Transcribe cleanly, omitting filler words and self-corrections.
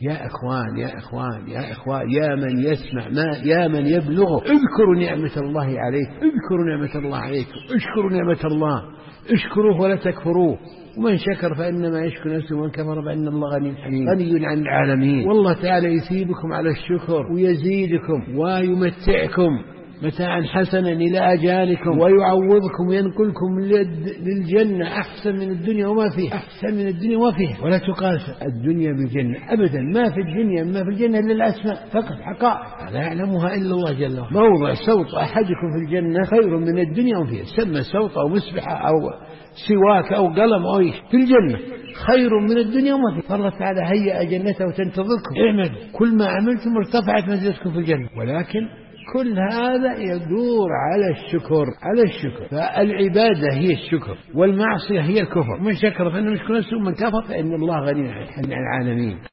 يا إخوان يا إخوان يا إخوان، يا من يسمع، يا من يبلغ، اذكروا نعمة الله عليك، اذكروا نعمة الله عليكم، اشكروا نعمة الله، اشكروه ولا تكفروه، ومن شكر فإنما يشكر نفسه، ومن كفر فإن الله غني حليم، غني عن العالمين. والله تعالى يثيبكم على الشكر ويزيدكم ويمتعكم متاعا حسنا إلى أجالكم، ويعوضكم وينقلكم للجنة أحسن من الدنيا وما فيها، أحسن من الدنيا وما فيها. ولا تقاس الدنيا بالجنة أبدا، ما في الجنة إلا الأسماء فقط، حقائق لا يعلمها إلا الله جل وعلا. موضع صوت أحدكم في الجنة خير من الدنيا وما فيها، سمى صوت أو مسبحة أو سواك أو قلم أو إيش، في الجنة خير من الدنيا وما فيها. فالله تعالى هيأ جنته وتنتظركم، اعملوا كل ما عملتم ارتفعت منزلتكم في الجنة. ولكن كل هذا يدور على الشكر، على الشكر. فالعبادة هي الشكر، والمعصية هي الكفر. من شكر فإنه يشكر نفسه، ومن كفر فإن الله غني عن العالمين.